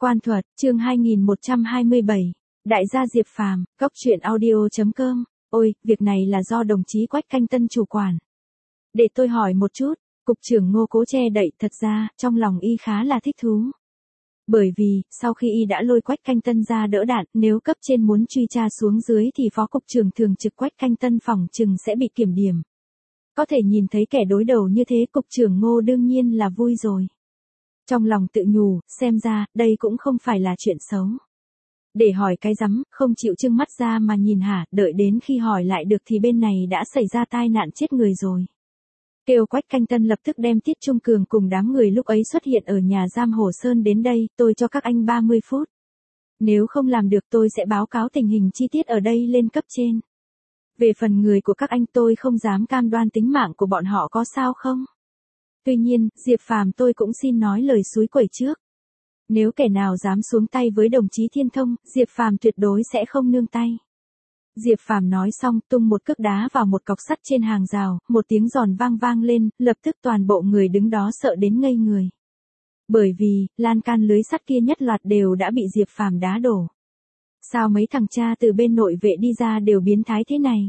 Quan thuật, chương 2127. Đại gia Diệp Phàm, Cốc truyện audio.com. Ôi, việc này là do đồng chí Quách Canh Tân chủ quản. Để tôi hỏi một chút, cục trưởng Ngô cố che đậy, thật ra, trong lòng y khá là thích thú. Bởi vì, sau khi y đã lôi Quách Canh Tân ra đỡ đạn, nếu cấp trên muốn truy tra xuống dưới thì phó cục trưởng thường trực Quách Canh Tân phỏng chừng sẽ bị kiểm điểm. Có thể nhìn thấy kẻ đối đầu như thế, cục trưởng Ngô đương nhiên là vui rồi. Trong lòng tự nhủ, xem ra, đây cũng không phải là chuyện xấu. Để hỏi cái rắm, không chịu trưng mắt ra mà nhìn hả, đợi đến khi hỏi lại được thì bên này đã xảy ra tai nạn chết người rồi. Kêu Quách Canh Tân lập tức đem Tiết Trung Cường cùng đám người lúc ấy xuất hiện ở nhà giam Hồ Sơn đến đây, tôi cho các anh 30 phút. Nếu không làm được tôi sẽ báo cáo tình hình chi tiết ở đây lên cấp trên. Về phần người của các anh tôi không dám cam đoan tính mạng của bọn họ có sao không? Tuy nhiên, Diệp Phàm tôi cũng xin nói lời xúi quẩy trước. Nếu kẻ nào dám xuống tay với đồng chí Thiên Thông, Diệp Phàm tuyệt đối sẽ không nương tay. Diệp Phàm nói xong tung một cước đá vào một cọc sắt trên hàng rào, một tiếng giòn vang vang lên, lập tức toàn bộ người đứng đó sợ đến ngây người. Bởi vì, lan can lưới sắt kia nhất loạt đều đã bị Diệp Phàm đá đổ. Sao mấy thằng cha từ bên nội vệ đi ra đều biến thái thế này?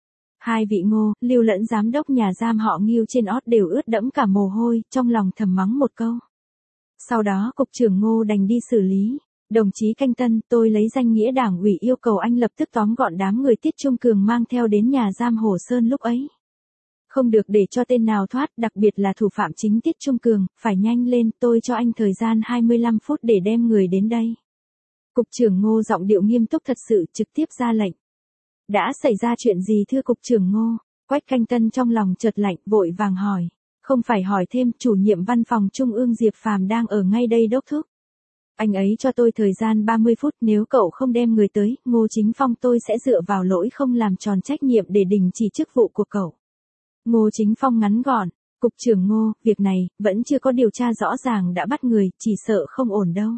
Hai vị Ngô, Lưu lẫn giám đốc nhà giam họ Ngưu trên ót đều ướt đẫm cả mồ hôi, trong lòng thầm mắng một câu. Sau đó cục trưởng Ngô đành đi xử lý. Đồng chí Canh Tân, tôi lấy danh nghĩa đảng ủy yêu cầu anh lập tức tóm gọn đám người Tiết Trung Cường mang theo đến nhà giam Hồ Sơn lúc ấy. Không được để cho tên nào thoát, đặc biệt là thủ phạm chính Tiết Trung Cường, phải nhanh lên, tôi cho anh thời gian 25 phút để đem người đến đây. Cục trưởng Ngô giọng điệu nghiêm túc thật sự, trực tiếp ra lệnh. Đã xảy ra chuyện gì thưa cục trưởng Ngô? Quách Canh Tân trong lòng chợt lạnh, vội vàng hỏi. Không phải hỏi thêm, chủ nhiệm văn phòng Trung ương Diệp Phàm đang ở ngay đây đốc thúc. Anh ấy cho tôi thời gian 30 phút, nếu cậu không đem người tới, Ngô Chính Phong tôi sẽ dựa vào lỗi không làm tròn trách nhiệm để đình chỉ chức vụ của cậu. Ngô Chính Phong ngắn gọn, cục trưởng Ngô, việc này, vẫn chưa có điều tra rõ ràng đã bắt người, chỉ sợ không ổn đâu.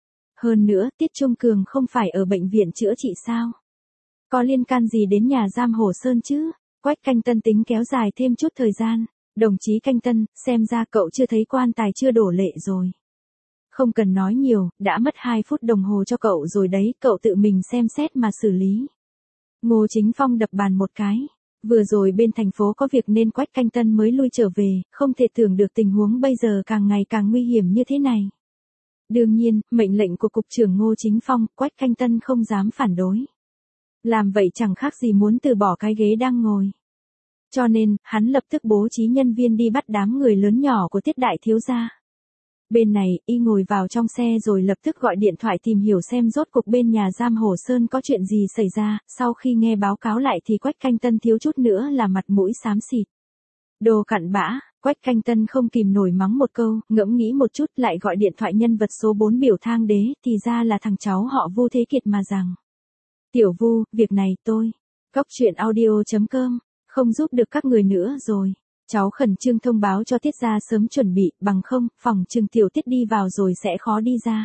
Hơn nữa, Tiết Trung Cường không phải ở bệnh viện chữa trị sao? Có liên can gì đến nhà giam Hồ Sơn chứ? Quách Canh Tân tính kéo dài thêm chút thời gian. Đồng chí Canh Tân, xem ra cậu chưa thấy quan tài chưa đổ lệ rồi. Không cần nói nhiều, đã mất 2 phút đồng hồ cho cậu rồi đấy, cậu tự mình xem xét mà xử lý. Ngô Chính Phong đập bàn một cái. Vừa rồi bên thành phố có việc nên Quách Canh Tân mới lui trở về, không thể tưởng được tình huống bây giờ càng ngày càng nguy hiểm như thế này. Đương nhiên, mệnh lệnh của cục trưởng Ngô Chính Phong, Quách Canh Tân không dám phản đối. Làm vậy chẳng khác gì muốn từ bỏ cái ghế đang ngồi. Cho nên, hắn lập tức bố trí nhân viên đi bắt đám người lớn nhỏ của Tiết đại thiếu gia. Bên này, y ngồi vào trong xe rồi lập tức gọi điện thoại tìm hiểu xem rốt cuộc bên nhà giam Hồ Sơn có chuyện gì xảy ra, sau khi nghe báo cáo lại thì Quách Canh Tân thiếu chút nữa là mặt mũi xám xịt. Đồ cặn bã, Quách Canh Tân không kìm nổi mắng một câu, ngẫm nghĩ một chút lại gọi điện thoại nhân vật số 4 biểu thang đế, thì ra là thằng cháu họ Vu Thế Kiệt mà rằng. Tiểu Vu, việc này tôi, Cốc truyện audio.com, không giúp được các người nữa rồi. Cháu khẩn trương thông báo cho Tiết gia sớm chuẩn bị, bằng không, phòng trừng tiểu Tiết đi vào rồi sẽ khó đi ra.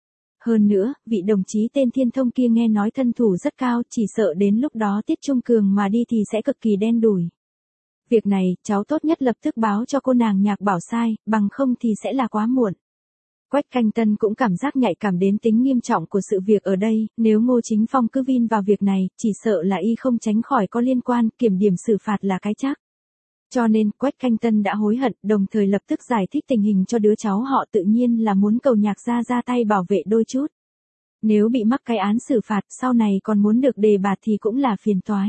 Hơn nữa, vị đồng chí tên Thiên Thông kia nghe nói thân thủ rất cao, chỉ sợ đến lúc đó Tiết Trung Cường mà đi thì sẽ cực kỳ đen đủi. Việc này, cháu tốt nhất lập tức báo cho cô nàng Nhạc Bảo sai, bằng không thì sẽ là quá muộn. Quách Canh Tân cũng cảm giác nhạy cảm đến tính nghiêm trọng của sự việc ở đây, nếu Ngô Chính Phong cứ vin vào việc này, chỉ sợ là y không tránh khỏi có liên quan, kiểm điểm xử phạt là cái chắc. Cho nên, Quách Canh Tân đã hối hận, đồng thời lập tức giải thích tình hình cho đứa cháu họ tự nhiên là muốn cầu Nhạc gia ra tay bảo vệ đôi chút. Nếu bị mắc cái án xử phạt, sau này còn muốn được đề bạt thì cũng là phiền toái.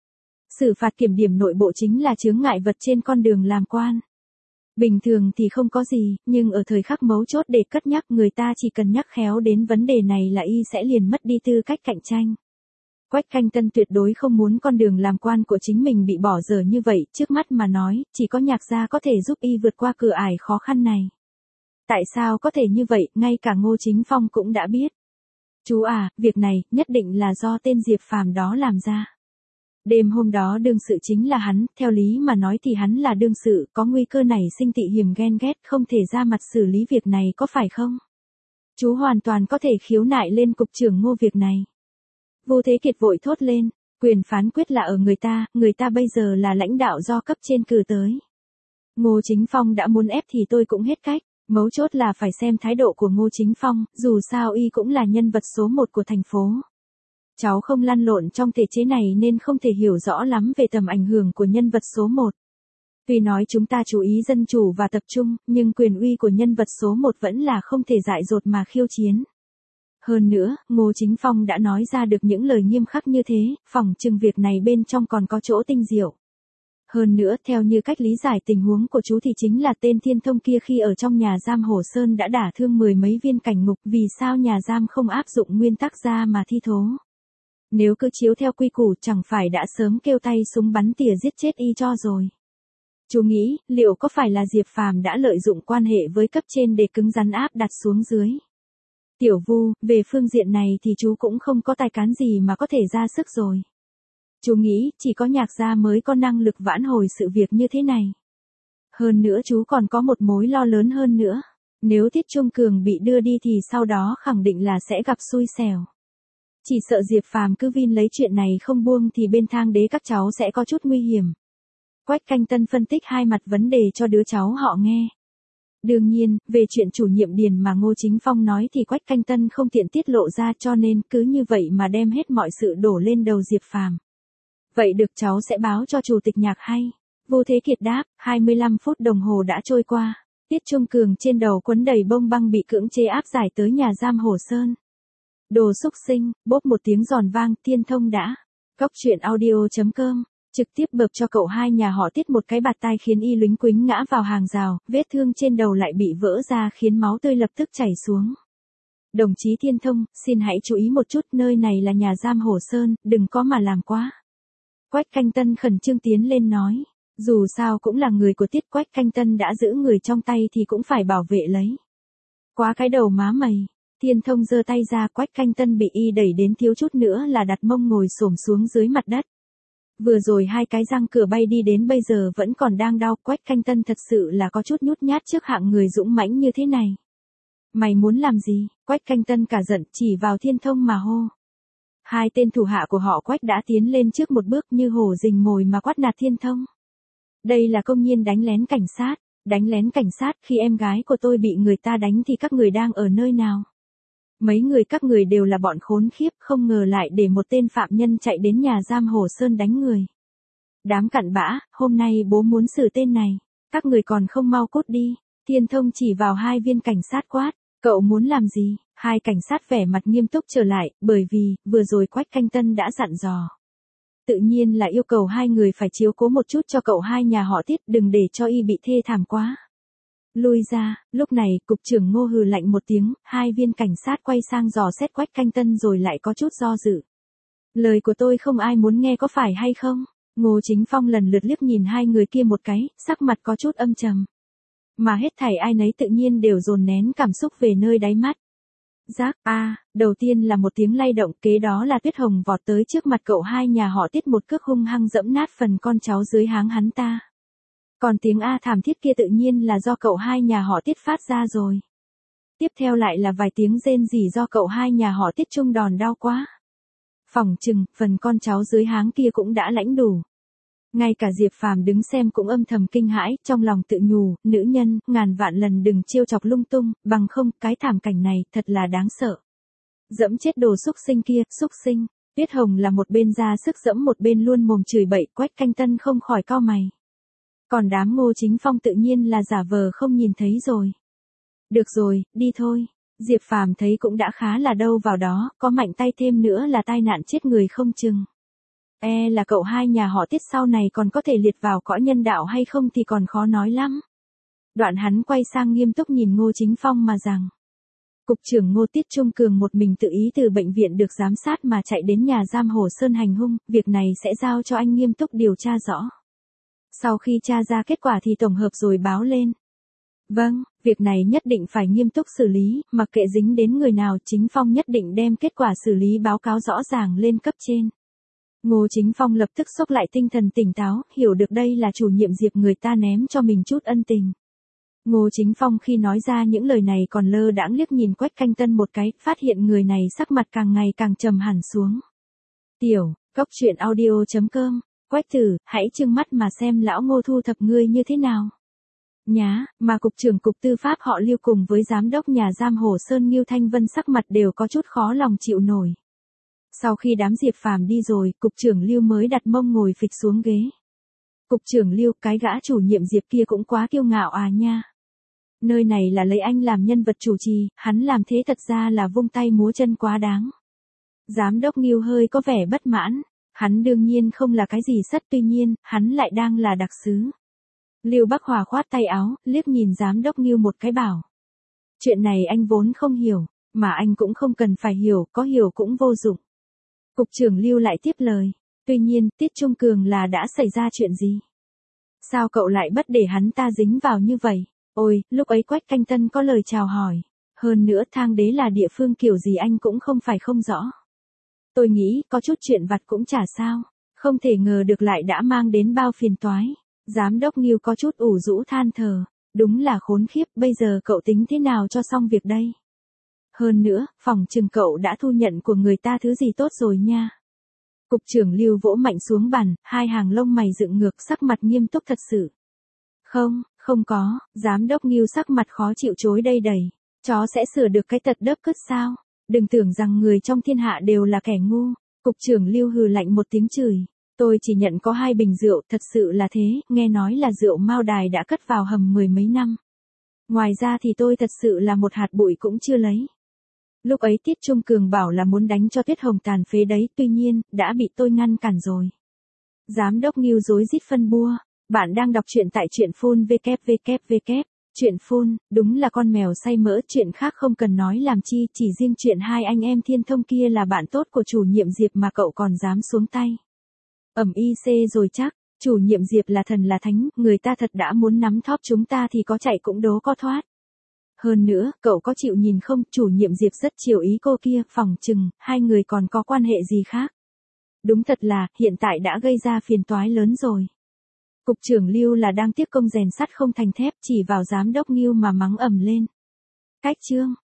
Xử phạt kiểm điểm nội bộ chính là chướng ngại vật trên con đường làm quan. Bình thường thì không có gì, nhưng ở thời khắc mấu chốt để cất nhắc người ta chỉ cần nhắc khéo đến vấn đề này là y sẽ liền mất đi tư cách cạnh tranh. Quách Canh Tân tuyệt đối không muốn con đường làm quan của chính mình bị bỏ dở như vậy, trước mắt mà nói, chỉ có Nhạc gia có thể giúp y vượt qua cửa ải khó khăn này. Tại sao có thể như vậy, ngay cả Ngô Chính Phong cũng đã biết. Chú à, việc này, nhất định là do tên Diệp Phàm đó làm ra. Đêm hôm đó đương sự chính là hắn, theo lý mà nói thì hắn là đương sự, có nguy cơ nảy sinh tị hiềm ghen ghét, không thể ra mặt xử lý việc này có phải không? Chú hoàn toàn có thể khiếu nại lên cục trưởng Ngô việc này. Vu Thế Kiệt vội thốt lên, quyền phán quyết là ở người ta bây giờ là lãnh đạo do cấp trên cử tới. Ngô Chính Phong đã muốn ép thì tôi cũng hết cách, Mấu chốt là phải xem thái độ của Ngô Chính Phong, dù sao y cũng là nhân vật số 1 của thành phố. Cháu không lăn lộn trong thể chế này nên không thể hiểu rõ lắm về tầm ảnh hưởng của nhân vật số 1. Tuy nói chúng ta chú ý dân chủ và tập trung, nhưng quyền uy của nhân vật số 1 vẫn là không thể dại dột mà khiêu chiến. Hơn nữa, Ngô Chính Phong đã nói ra được những lời nghiêm khắc như thế, phỏng chừng việc này bên trong còn có chỗ tinh diệu. Hơn nữa, theo như cách lý giải tình huống của chú thì chính là tên Thiên Thông kia khi ở trong nhà giam Hồ Sơn đã đả thương 10 mấy viên cảnh ngục, vì sao nhà giam không áp dụng nguyên tắc ra mà thi thố. Nếu cứ chiếu theo quy củ chẳng phải đã sớm kêu tay súng bắn tỉa giết chết y cho rồi. Chú nghĩ, liệu có phải là Diệp Phàm đã lợi dụng quan hệ với cấp trên để cứng rắn áp đặt xuống dưới? Tiểu Vu, về phương diện này thì chú cũng không có tài cán gì mà có thể ra sức rồi. Chú nghĩ, chỉ có Nhạc gia mới có năng lực vãn hồi sự việc như thế này. Hơn nữa chú còn có một mối lo lớn hơn nữa. Nếu Tiết Trung Cường bị đưa đi thì sau đó khẳng định là sẽ gặp xui xẻo. Chỉ sợ Diệp Phàm cứ vin lấy chuyện này không buông thì bên Thang Đế các cháu sẽ có chút nguy hiểm. Quách Canh Tân phân tích hai mặt vấn đề cho đứa cháu họ nghe. Đương nhiên, về chuyện chủ nhiệm điền mà Ngô Chính Phong nói thì Quách Canh Tân không tiện tiết lộ ra, cho nên cứ như vậy mà đem hết mọi sự đổ lên đầu Diệp Phàm. Vậy được, cháu sẽ báo cho chủ tịch Nhạc hay. Vô Thế Kiệt đáp. 25 phút đồng hồ đã trôi qua. Tiết Trung Cường trên đầu quấn đầy bông băng bị cưỡng chế áp giải tới nhà giam Hồ Sơn. Đồ xúc sinh, bốp một tiếng giòn vang, Thiên Thông đã. Cóc truyện audio.com trực tiếp bợp cho cậu hai nhà họ Tiết một cái bạt tai khiến y lính quính ngã vào hàng rào, vết thương trên đầu lại bị vỡ ra khiến máu tươi lập tức chảy xuống. Đồng chí Thiên Thông, xin hãy chú ý một chút, nơi này là nhà giam Hồ Sơn, đừng có mà làm quá. Quách Canh Tân khẩn trương tiến lên nói. Dù sao cũng là người của Tiết, Quách Canh Tân đã giữ người trong tay thì cũng phải bảo vệ lấy. Quá cái đầu má mày. Thiên Thông giơ tay ra, Quách Canh Tân bị y đẩy đến thiếu chút nữa là đặt mông ngồi xổm xuống dưới mặt đất. Vừa rồi hai cái răng cửa bay đi đến bây giờ vẫn còn đang đau, Quách Canh Tân thật sự là có chút nhút nhát trước hạng người dũng mãnh như thế này. Mày muốn làm gì? Quách Canh Tân cả giận chỉ vào Thiên Thông mà hô. Hai tên thủ hạ của họ Quách đã tiến lên trước một bước như hổ rình mồi mà quát nạt Thiên Thông. Đây là công nhiên đánh lén cảnh sát. Đánh lén cảnh sát, khi em gái của tôi bị người ta đánh thì các người đang ở nơi nào? Mấy người các người đều là bọn khốn khiếp, không ngờ lại để một tên phạm nhân chạy đến nhà giam Hồ Sơn đánh người. Đám cặn bã, hôm nay bố muốn xử tên này, các người còn không mau cút đi. Thiên Thông chỉ vào hai viên cảnh sát quát, cậu muốn làm gì? Hai cảnh sát vẻ mặt nghiêm túc trở lại, bởi vì, vừa rồi Quách Canh Tân đã dặn dò. Tự nhiên là yêu cầu hai người phải chiếu cố một chút cho cậu hai nhà họ Tiết, đừng để cho y bị thê thảm quá. Lui ra, lúc này, cục trưởng Ngô hừ lạnh một tiếng, hai viên cảnh sát quay sang dò xét Quách Canh Tân rồi lại có chút do dự. Lời của tôi không ai muốn nghe có phải hay không? Ngô Chính Phong lần lượt liếc nhìn hai người kia một cái, sắc mặt có chút âm trầm. Mà hết thảy ai nấy tự nhiên đều dồn nén cảm xúc về nơi đáy mắt. Rác, đầu tiên là một tiếng lay động, kế đó là Tuyết Hồng vọt tới trước mặt cậu hai nhà họ Tiết một cước hung hăng dẫm nát phần con cháu dưới háng hắn ta. Còn tiếng a thảm thiết kia tự nhiên là do cậu hai nhà họ Tiết phát ra rồi. Tiếp theo lại là vài tiếng rên rỉ do cậu hai nhà họ Tiết chung đòn đau quá. Phỏng chừng, phần con cháu dưới háng kia cũng đã lãnh đủ. Ngay cả Diệp Phàm đứng xem cũng âm thầm kinh hãi, trong lòng tự nhủ, nữ nhân, ngàn vạn lần đừng trêu chọc lung tung, bằng không, cái thảm cảnh này, thật là đáng sợ. Dẫm chết đồ xúc sinh kia, xúc sinh. Tuyết Hồng là một bên ra sức dẫm một bên luôn mồm chửi bậy, Quách Canh Tân không khỏi cau mày. Còn đám Ngô Chính Phong tự nhiên là giả vờ không nhìn thấy rồi. Được rồi, đi thôi. Diệp Phàm thấy cũng đã khá là đâu vào đó, có mạnh tay thêm nữa là tai nạn chết người không chừng. Là cậu hai nhà họ Tiết sau này còn có thể liệt vào cõi nhân đạo hay không thì còn khó nói lắm. Đoạn hắn quay sang nghiêm túc nhìn Ngô Chính Phong mà rằng. Cục trưởng Ngô Tiết Trung Cường một mình tự ý từ bệnh viện được giám sát mà chạy đến nhà giam Hồ Sơn hành hung, việc này sẽ giao cho anh nghiêm túc điều tra rõ. Sau khi tra ra kết quả thì tổng hợp rồi báo lên. Vâng, việc này nhất định phải nghiêm túc xử lý, mặc kệ dính đến người nào, Chính Phong nhất định đem kết quả xử lý báo cáo rõ ràng lên cấp trên. Ngô Chính Phong lập tức xốc lại tinh thần tỉnh táo, hiểu được đây là chủ nhiệm Diệp người ta ném cho mình chút ân tình. Ngô Chính Phong khi nói ra những lời này còn lơ đãng liếc nhìn Quách Canh Tân một cái, phát hiện người này sắc mặt càng ngày càng trầm hẳn xuống. Tiểu, cóc truyện audio.com, Quách tử, hãy trừng mắt mà xem lão Ngô thu thập ngươi như thế nào. Nhá, mà cục trưởng cục tư pháp họ Lưu cùng với giám đốc nhà giam Hồ Sơn Ngưu Thanh Vân sắc mặt đều có chút khó lòng chịu nổi. Sau khi đám Diệp Phàm đi rồi, cục trưởng Lưu mới đặt mông ngồi phịch xuống ghế. Cục trưởng Lưu, cái gã chủ nhiệm Diệp kia cũng quá kiêu ngạo à nha. Nơi này là lấy anh làm nhân vật chủ trì, hắn làm thế thật ra là vung tay múa chân quá đáng. Giám đốc Ngưu hơi có vẻ bất mãn, hắn đương nhiên không là cái gì sất, tuy nhiên, hắn lại đang là đặc sứ. Lưu Bắc Hòa khoát tay áo, liếc nhìn giám đốc Ngưu một cái bảo. Chuyện này anh vốn không hiểu, mà anh cũng không cần phải hiểu, có hiểu cũng vô dụng. Cục trưởng Lưu lại tiếp lời. Tuy nhiên, Tiết Trung Cường là đã xảy ra chuyện gì? Sao cậu lại bất để hắn ta dính vào như vậy? Ôi, lúc ấy Quách Canh Tân có lời chào hỏi. Hơn nữa Thang Đế là địa phương kiểu gì anh cũng không phải không rõ. Tôi nghĩ có chút chuyện vặt cũng chả sao. Không thể ngờ được lại đã mang đến bao phiền toái. Giám đốc Ngưu có chút ủ rũ than thở. Đúng là khốn khiếp, bây giờ cậu tính thế nào cho xong việc đây? Hơn nữa, phòng chừng cậu đã thu nhận của người ta thứ gì tốt rồi nha. Cục trưởng Lưu vỗ mạnh xuống bàn, hai hàng lông mày dựng ngược, sắc mặt nghiêm túc thật sự. Không có, giám đốc Ngưu sắc mặt khó chịu chối đây đầy. Chó sẽ sửa được cái tật đớp cứt sao? Đừng tưởng rằng người trong thiên hạ đều là kẻ ngu. Cục trưởng Lưu hừ lạnh một tiếng chửi. Tôi chỉ nhận có 2 bình rượu, thật sự là thế, nghe nói là rượu Mao Đài đã cất vào hầm 10 mấy năm. Ngoài ra thì tôi thật sự là một hạt bụi cũng chưa lấy. Lúc ấy Tiết Trung Cường bảo là muốn đánh cho Tuyết Hồng tàn phế đấy, tuy nhiên, đã bị tôi ngăn cản rồi. Giám đốc Ngưu rối rít phân bua. Bạn đang đọc truyện tại truyện phun www. Truyện phun, đúng là con mèo say mỡ, chuyện khác không cần nói làm chi, chỉ riêng chuyện hai anh em Thiên Thông kia là bạn tốt của chủ nhiệm Diệp mà cậu còn dám xuống tay. Ẩm IC rồi chắc, chủ nhiệm Diệp là thần là thánh, người ta thật đã muốn nắm thóp chúng ta thì có chạy cũng đố có thoát. Hơn nữa, cậu có chịu nhìn không, chủ nhiệm Diệp rất chiều ý cô kia, phỏng chừng, hai người còn có quan hệ gì khác. Đúng thật là, hiện tại đã gây ra phiền toái lớn rồi. Cục trưởng Lưu là đang tiếp công rèn sắt không thành thép, chỉ vào giám đốc Ngưu mà mắng ầm lên. Cách chương.